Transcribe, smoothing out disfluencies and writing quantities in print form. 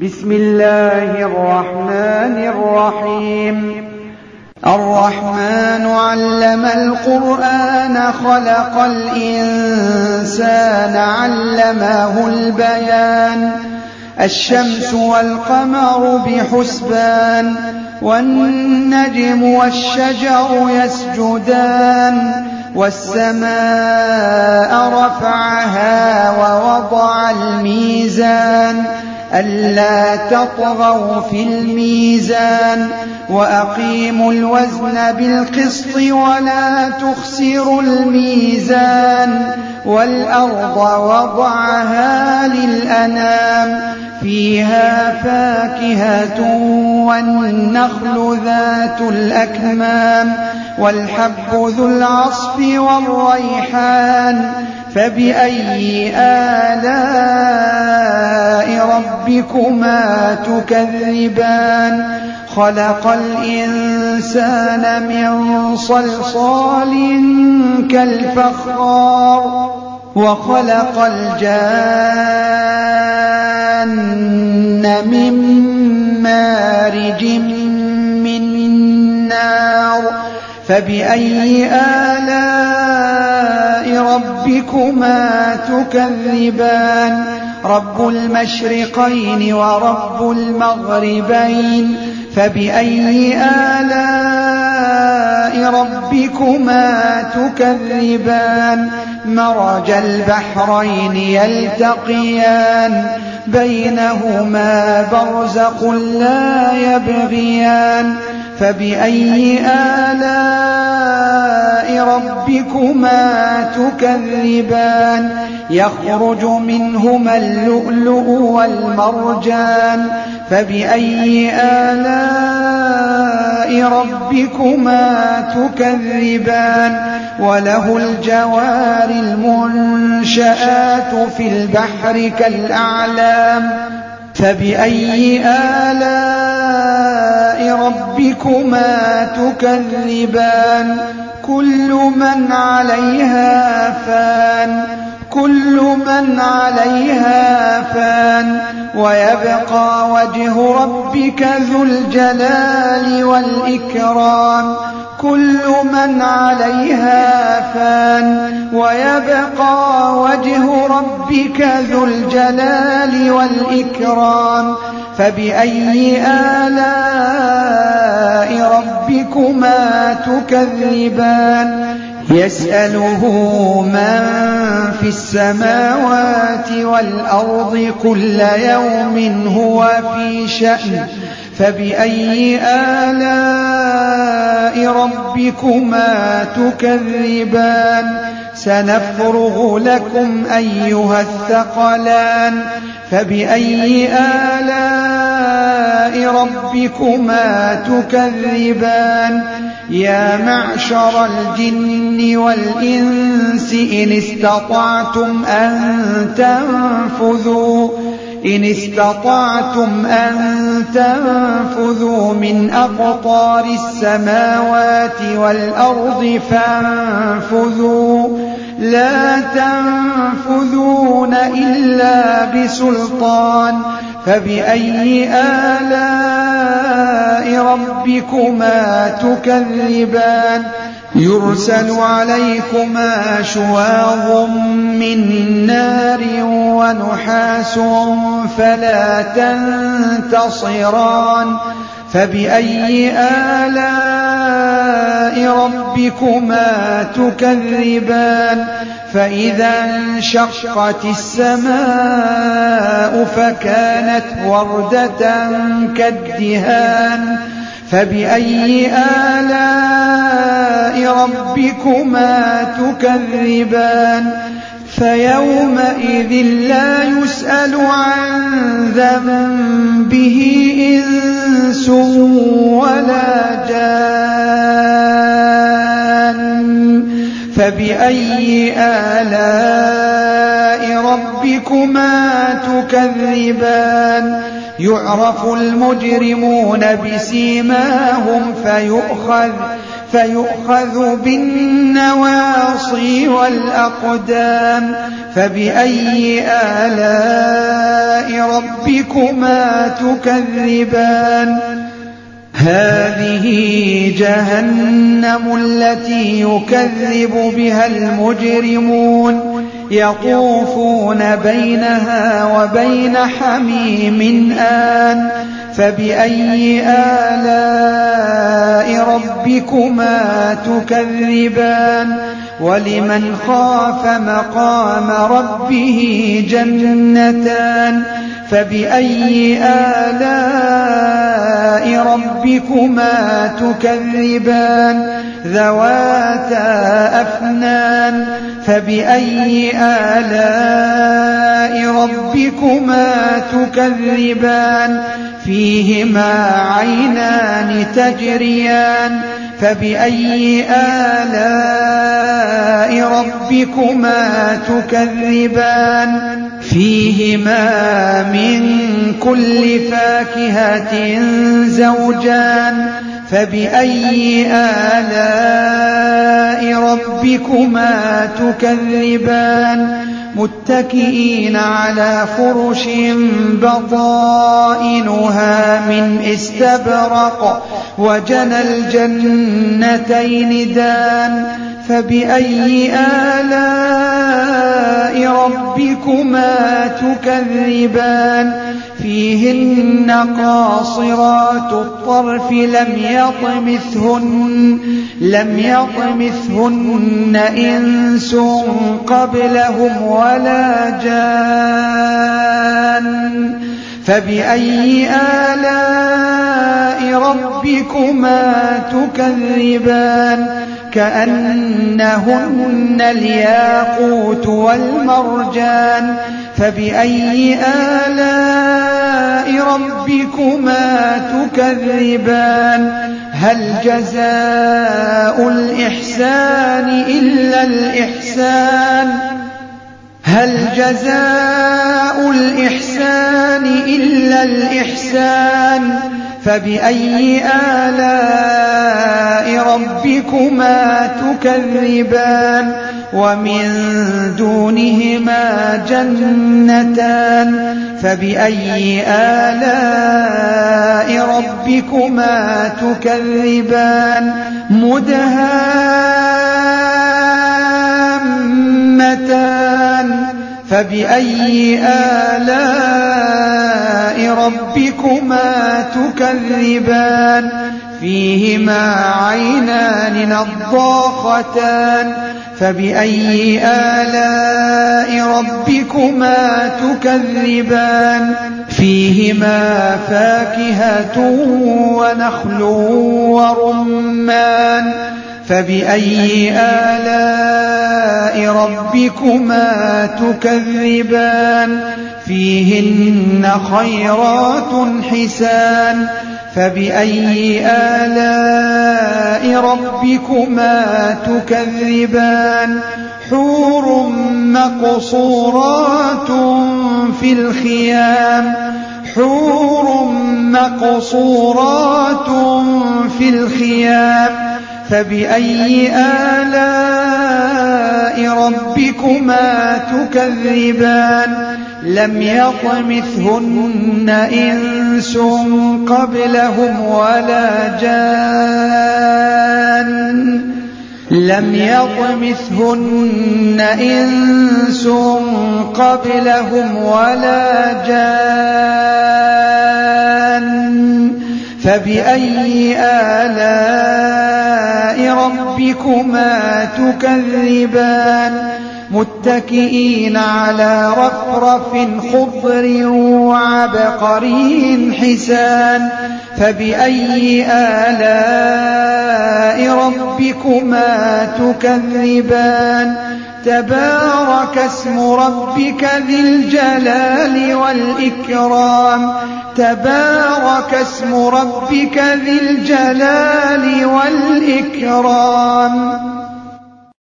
بسم الله الرحمن الرحيم. الرحمن علم القرآن خلق الإنسان علمه البيان. الشمس والقمر بحسبان والنجم والشجر يسجدان والسماء رفعها ووضع الميزان ألا تطغوا في الميزان وأقيموا الوزن بالقسط ولا تخسروا الميزان والأرض وضعها للأنام فيها فاكهة والنخل ذات الأكمام والحب ذو العصف والريحان فبأي آلاء ربكما تكذبان. خلق الإنسان من صلصال كالفخار وخلق الجان من مارج من نار فبأي آلاء ربكما تكذبان. رب المشرقين ورب المغربين فبأي آلاء ربكما تكذبان. مرج البحرين يلتقيان بينهما برزخ لا يبغيان فبأي آلاء ربكما تكذبان. يخرج منهما اللؤلؤ والمرجان فبأي آلاء ربكما تكذبان. وله الجوار المنشآت في البحر كالأعلام فبأي آلاء ربكما تكذبان. كل من عليها فان ويبقى وجه ربك ذو الجلال والإكرام. كل من عليها فان ويبقى وجه ربك ذو الجلال والإكرام فبأي آلاء ربكما تكذبان. يسأله من في السماوات والأرض كل يوم هو في شأن فبأي آلاء ربكما تكذبان. سنفرغ لكم أيها الثقلان فبأي آلاء ربكما تكذبان. يا معشر الجن والإنس إن استطعتم أن تنفذوا من أقطار السماوات والأرض فانفذوا لا تنفذون إلا بسلطان فبأي آلاء ربكما تكذبان. يرسل عليكما شواظ من نار ونحاس فلا تنتصران فبأي آلاء ربكما تكذبان. فإذا انشقت السماء فكانت وردة كالدهان فبأي آلاء ربكما تكذبان. فيومئذ لا يسأل عن ذنبه إنس ولا جان فبأي آلاء ربكما تكذبان. يعرف المجرمون بسيماهم فيؤخذ بالنواصي والأقدام فبأي آلاء ربكما تكذبان هذه جهنم التي يكذب بها المجرمون يطوفون بينها وبين حميم آن فبأي آلاء ربكما تكذبان ولمن خاف مقام ربه جنتان فبأي آلاء ربكما تكذبان ذواتا أفنان فبأي آلاء ربكما تكذبان فيهما عينان تجريان فبأي آلاء ربكما تكذبان فيهما من كل فاكهة زوجان فبأي آلاء ربكما تكذبان متكئين على فرش بطائنها من استبرق وجنى الجنتين دان فبأي آلاء ربكما تكذبان فيهن قاصرات الطرف لم يطمثهن إنس قبلهم ولا جان فبأي آلاء ربكما تكذبان كأنهن الياقوت والمرجان فبأي آلاء ربكما تكذبان هل جزاء الإحسان إلا الإحسان هل جزاء الإحسان إلا الإحسان فبأي آلاء ربكما تكذبان ومن دونهما جنتان فبأي آلاء ربكما تكذبان مدهامتان فبأي آلاء ربكما تكذبان فيهما عينان نضاختان فبأي آلاء ربكما تكذبان فيهما فاكهة ونخل ورمان فبأي آلاء ربكما تكذبان فيهن خيرات حسان فبأي آلاء ربكما تكذبان حور مقصورات في الخيام فبأي آلاء ربكما تكذبان لم يطمثهن إنس قبلهم ولا جان فبأي آلاء ربكما تكذبان متكئين على رفرف خضر وعبقري حسان فبأي آلاء ربكما تكذبان تبارك اسم ربك ذي الجلال والإكرام